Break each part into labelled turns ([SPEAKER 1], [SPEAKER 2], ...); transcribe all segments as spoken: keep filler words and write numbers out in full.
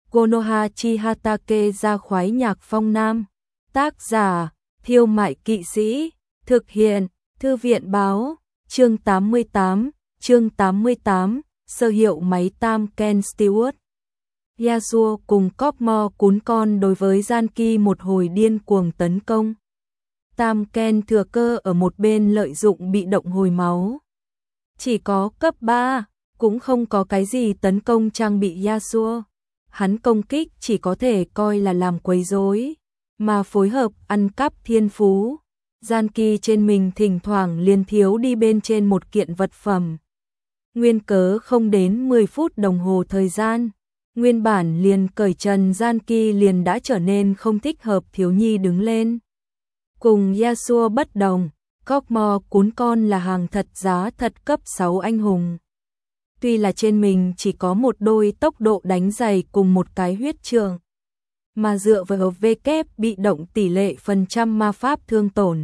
[SPEAKER 1] Konoha Chihatake ra khoái nhạc phong nam. Tác giả, Thiêu Mại Kỵ Sĩ. Thực hiện, Thư viện báo. Chương tám mươi tám, chương tám mươi tám, sở hiệu máy tam Ken Stewart. Yasuo cùng Cogmore cún con đối với Zanki một hồi điên cuồng tấn công. Tam Ken thừa cơ ở một bên lợi dụng bị động hồi máu. Chỉ có cấp ba, cũng không có cái gì tấn công trang bị Yasuo. Hắn công kích chỉ có thể coi là làm quấy rối, mà phối hợp ăn cắp thiên phú. Zanki trên mình thỉnh thoảng liền thiếu đi bên trên một kiện vật phẩm. Nguyên cớ không đến mười phút đồng hồ thời gian, nguyên bản liền cởi trần Zanki liền đã trở nên không thích hợp thiếu nhi đứng lên. Cùng Yasuo bất đồng, Cogmore cún con là hàng thật giá thật cấp sáu anh hùng. Tuy là trên mình chỉ có một đôi tốc độ đánh dày cùng một cái huyết trường, mà dựa vào V kép bị động tỷ lệ phần trăm ma pháp thương tổn,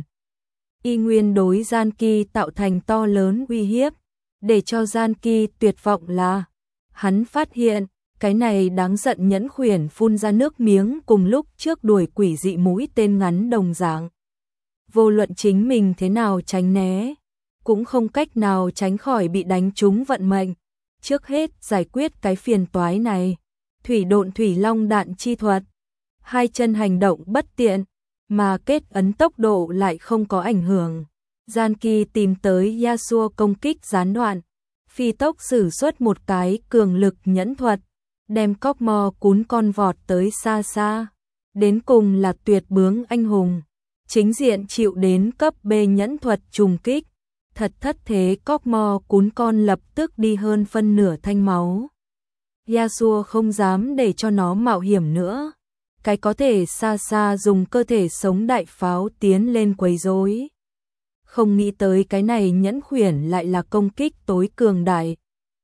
[SPEAKER 1] y nguyên đối Zanki tạo thành to lớn uy hiếp. Để cho Zanki tuyệt vọng là, hắn phát hiện, cái này đáng giận nhẫn khuyển phun ra nước miếng cùng lúc trước đuổi quỷ dị mũi tên ngắn đồng dạng. Vô luận chính mình thế nào tránh né, cũng không cách nào tránh khỏi bị đánh trúng vận mệnh. Trước hết giải quyết cái phiền toái này, thủy độn thủy long đạn chi thuật. Hai chân hành động bất tiện, mà kết ấn tốc độ lại không có ảnh hưởng. Zanki tìm tới Yasuo công kích gián đoạn, phi tốc sử xuất một cái cường lực nhẫn thuật, đem Cogmore cún con vọt tới xa xa. Đến cùng là tuyệt bướng anh hùng, chính diện chịu đến cấp B nhẫn thuật trùng kích. Thật thất thế, Cogmore cún con lập tức đi hơn phân nửa thanh máu. Yasuo không dám để cho nó mạo hiểm nữa, cái có thể xa xa dùng cơ thể sống đại pháo tiến lên quấy rối. Không nghĩ tới cái này nhẫn khuyển lại là công kích tối cường đại.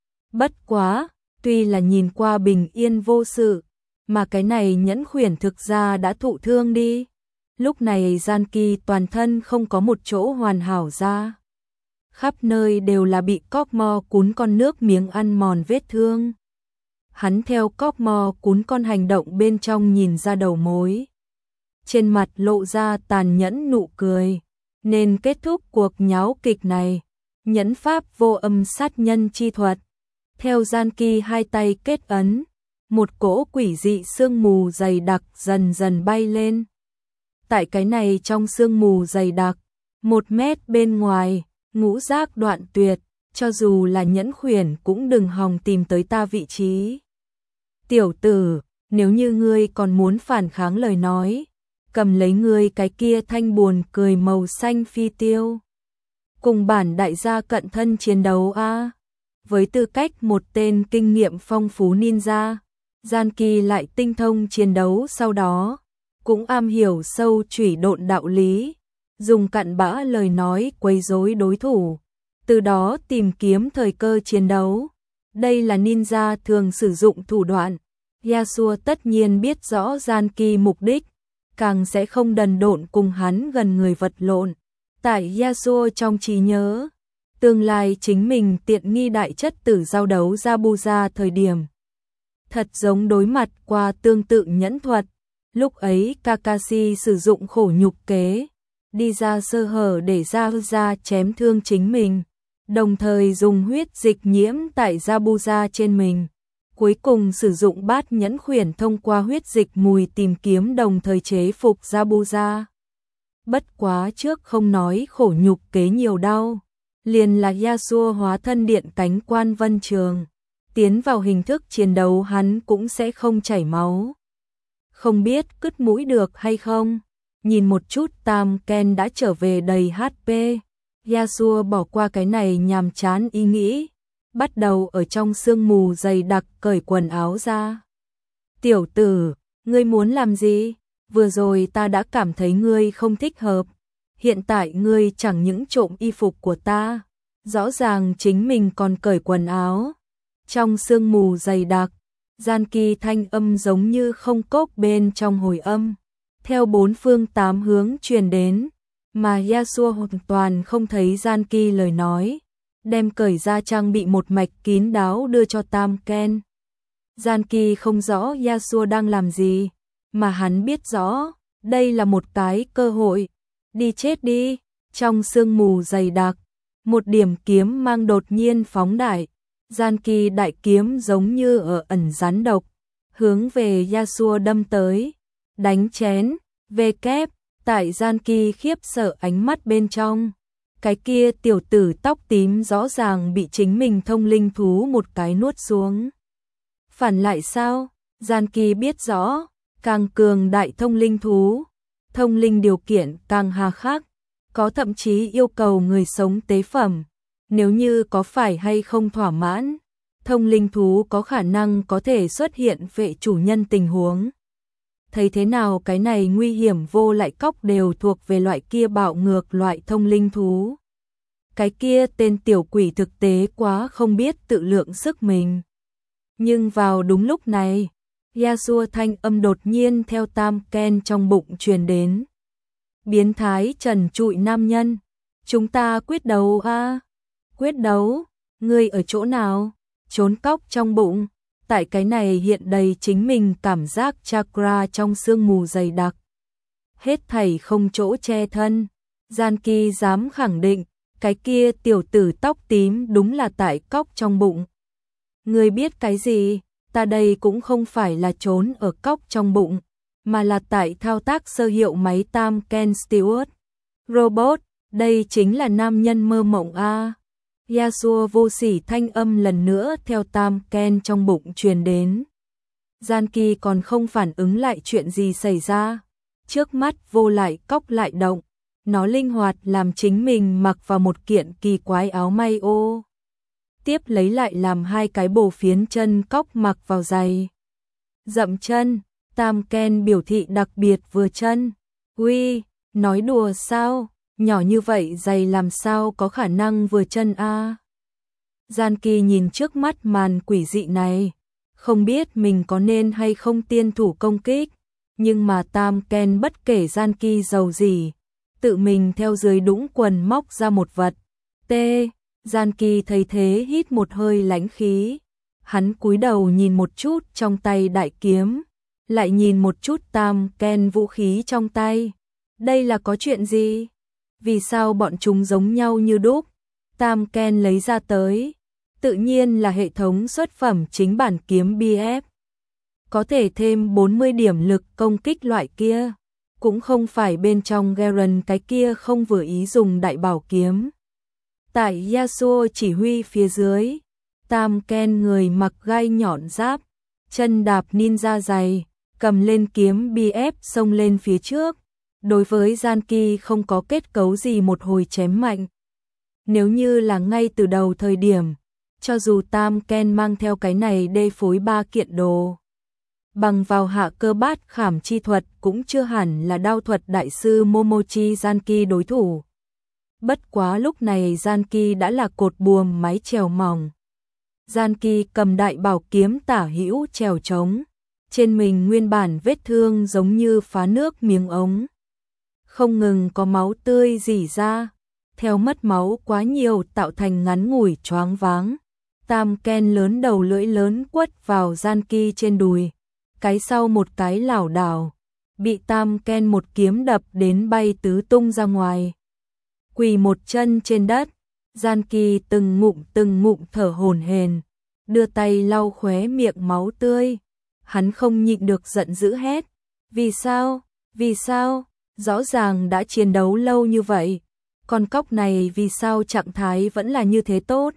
[SPEAKER 1] Bất quá, tuy là nhìn qua bình yên vô sự, mà cái này nhẫn khuyển thực ra đã thụ thương đi. Lúc này Zanki toàn thân không có một chỗ hoàn hảo ra, khắp nơi đều là bị Cogmore cún con nước miếng ăn mòn vết thương. Hắn theo Cogmore cún con hành động bên trong nhìn ra đầu mối, trên mặt lộ ra tàn nhẫn nụ cười. Nên kết thúc cuộc nháo kịch này, nhẫn pháp vô âm sát nhân chi thuật. Theo Zanki hai tay kết ấn, một cỗ quỷ dị sương mù dày đặc dần dần bay lên. Tại cái này trong sương mù dày đặc, một mét bên ngoài, ngũ giác đoạn tuyệt, cho dù là nhẫn khuyển cũng đừng hòng tìm tới ta vị trí. Tiểu tử, nếu như ngươi còn muốn phản kháng lời nói, cầm lấy ngươi cái kia thanh buồn cười màu xanh phi tiêu, cùng bản đại gia cận thân chiến đấu a. À. Với tư cách một tên kinh nghiệm phong phú ninja, Zanki lại tinh thông chiến đấu, sau đó cũng am hiểu sâu chủy độn đạo lý, dùng cặn bã lời nói quấy rối đối thủ, từ đó tìm kiếm thời cơ chiến đấu. Đây là ninja thường sử dụng thủ đoạn. Yasuo tất nhiên biết rõ Zanki mục đích, càng sẽ không đần độn cùng hắn gần người vật lộn. Tại Yasuo trong trí nhớ, tương lai chính mình tiện nghi đại chất tử giao đấu Zabuza thời điểm, thật giống đối mặt qua tương tự nhẫn thuật. Lúc ấy Kakashi sử dụng khổ nhục kế, đi ra sơ hở để Zabuza chém thương chính mình, đồng thời dùng huyết dịch nhiễm tại Zabuza trên mình. Cuối cùng sử dụng bát nhẫn khuyển thông qua huyết dịch mùi tìm kiếm đồng thời chế phục Zabuza. Bất quá trước không nói khổ nhục kế nhiều đau, liền là Yasuo hóa thân điện cánh quan vân trường, tiến vào hình thức chiến đấu hắn cũng sẽ không chảy máu. Không biết cứt mũi được hay không, nhìn một chút Tam Ken đã trở về đầy hát pê. Yasuo bỏ qua cái này nhàm chán ý nghĩ, bắt đầu ở trong sương mù dày đặc cởi quần áo ra. Tiểu tử, ngươi muốn làm gì? Vừa rồi ta đã cảm thấy ngươi không thích hợp, hiện tại ngươi chẳng những trộm y phục của ta, rõ ràng chính mình còn cởi quần áo. Trong sương mù dày đặc, Zanki thanh âm giống như không cốc bên trong hồi âm, theo bốn phương tám hướng truyền đến, mà Yasuo hoàn toàn không thấy Zanki lời nói, đem cởi ra trang bị một mạch kín đáo đưa cho Tam Ken. Gian Kỳ không rõ Yasuo đang làm gì, mà hắn biết rõ, đây là một cái cơ hội. Đi chết đi, trong sương mù dày đặc, một điểm kiếm mang đột nhiên phóng đại. Gian Kỳ đại kiếm giống như ở ẩn rắn độc, hướng về Yasuo đâm tới, đánh chén, về kép, tại Gian Kỳ khiếp sợ ánh mắt bên trong. Cái kia tiểu tử tóc tím rõ ràng bị chính mình thông linh thú một cái nuốt xuống. Phản lại sao? Gian Kỳ biết rõ, càng cường đại thông linh thú, thông linh điều kiện càng hà khắc, có thậm chí yêu cầu người sống tế phẩm. Nếu như có phải hay không thỏa mãn, thông linh thú có khả năng có thể xuất hiện vệ chủ nhân tình huống. Thấy thế nào cái này nguy hiểm vô lại cóc đều thuộc về loại kia bạo ngược loại thông linh thú. Cái kia tên tiểu quỷ thực tế quá không biết tự lượng sức mình. Nhưng vào đúng lúc này, Yasuo thanh âm đột nhiên theo Tam Ken trong bụng truyền đến. Biến thái trần trụi nam nhân, chúng ta quyết đấu a à? Quyết đấu, ngươi ở chỗ nào? Trốn cóc trong bụng, tại cái này hiện đầy chính mình cảm giác chakra trong sương mù dày đặc. Hết thảy không chỗ che thân, Gian Kỳ dám khẳng định, cái kia tiểu tử tóc tím đúng là tại cóc trong bụng. Ngươi biết cái gì? Ta đây cũng không phải là trốn ở cóc trong bụng, mà là tại thao tác sơ hiệu máy Tam Ken Stewart. Robot, đây chính là nam nhân mơ mộng a. Yasuo vô sỉ thanh âm lần nữa theo Tam Ken trong bụng truyền đến. Gian Kỳ còn không phản ứng lại chuyện gì xảy ra. Trước mắt vô lại cóc lại động, nó linh hoạt làm chính mình mặc vào một kiện kỳ quái áo may ô. Tiếp lấy lại làm hai cái bồ phiến chân cóc mặc vào giày. Dậm chân, Tam Ken biểu thị đặc biệt vừa chân. Uy, nói đùa sao, nhỏ như vậy giày làm sao có khả năng vừa chân a? Gian Kỳ nhìn trước mắt màn quỷ dị này, không biết mình có nên hay không tiên thủ công kích, nhưng mà Tam Ken bất kể Gian Kỳ giàu gì, tự mình theo dưới đũng quần móc ra một vật. T. Gian Kỳ thấy thế hít một hơi lãnh khí, hắn cúi đầu nhìn một chút trong tay đại kiếm, lại nhìn một chút Tam Ken vũ khí trong tay. Đây là có chuyện gì? Vì sao bọn chúng giống nhau như đúc? Tam Ken lấy ra tới, tự nhiên là hệ thống xuất phẩm chính bản kiếm bê ép. Có thể thêm bốn mươi điểm lực công kích loại kia, cũng không phải bên trong Garen cái kia không vừa ý dùng đại bảo kiếm. Tại Yasuo chỉ huy phía dưới, Tam Ken người mặc gai nhọn giáp, chân đạp ninja dày, cầm lên kiếm bê ép xông lên phía trước. Đối với Gian Kỳ không có kết cấu gì một hồi chém mạnh. Nếu như là ngay từ đầu thời điểm, cho dù Tam Ken mang theo cái này đê phối ba kiện đồ, bằng vào hạ cơ bát khảm chi thuật cũng chưa hẳn là đao thuật đại sư Momochi Gian Kỳ đối thủ. Bất quá lúc này Gian Kỳ đã là cột buồm máy chèo mỏng. Gian Kỳ cầm đại bảo kiếm tả hữu chèo trống, trên mình nguyên bản vết thương giống như phá nước miếng ống. Không ngừng có máu tươi rỉ ra, theo mất máu quá nhiều tạo thành ngắn ngủi choáng váng. Tam Ken lớn đầu lưỡi lớn quất vào Gian Kỳ trên đùi, cái sau một cái lảo đảo, bị Tam Ken một kiếm đập đến bay tứ tung ra ngoài. Quỳ một chân trên đất, Gian Kỳ từng ngụm từng ngụm thở hổn hển, đưa tay lau khóe miệng máu tươi. Hắn không nhịn được giận dữ hét, vì sao, vì sao? Rõ ràng đã chiến đấu lâu như vậy, con cóc này vì sao trạng thái vẫn là như thế tốt?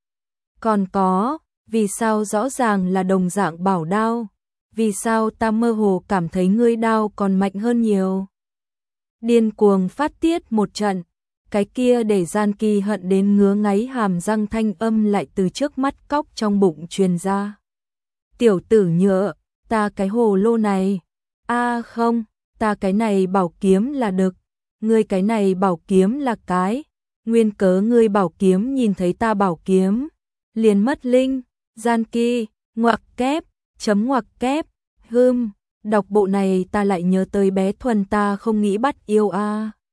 [SPEAKER 1] Còn có, vì sao rõ ràng là đồng dạng bảo đao, vì sao ta mơ hồ cảm thấy ngươi đao còn mạnh hơn nhiều? Điên cuồng phát tiết một trận, cái kia để Gian Kỳ hận đến ngứa ngáy hàm răng thanh âm lại từ trước mắt cóc trong bụng truyền ra. Tiểu tử nhựa, ta cái hồ lô này, a à không. Ta cái này bảo kiếm là đực, ngươi cái này bảo kiếm là cái, nguyên cớ ngươi bảo kiếm nhìn thấy ta bảo kiếm, liền mất linh. Gian Kỳ, ngoặc kép, chấm ngoặc kép, hưm, đọc bộ này ta lại nhớ tới bé Thuần ta không nghĩ bắt yêu a. À.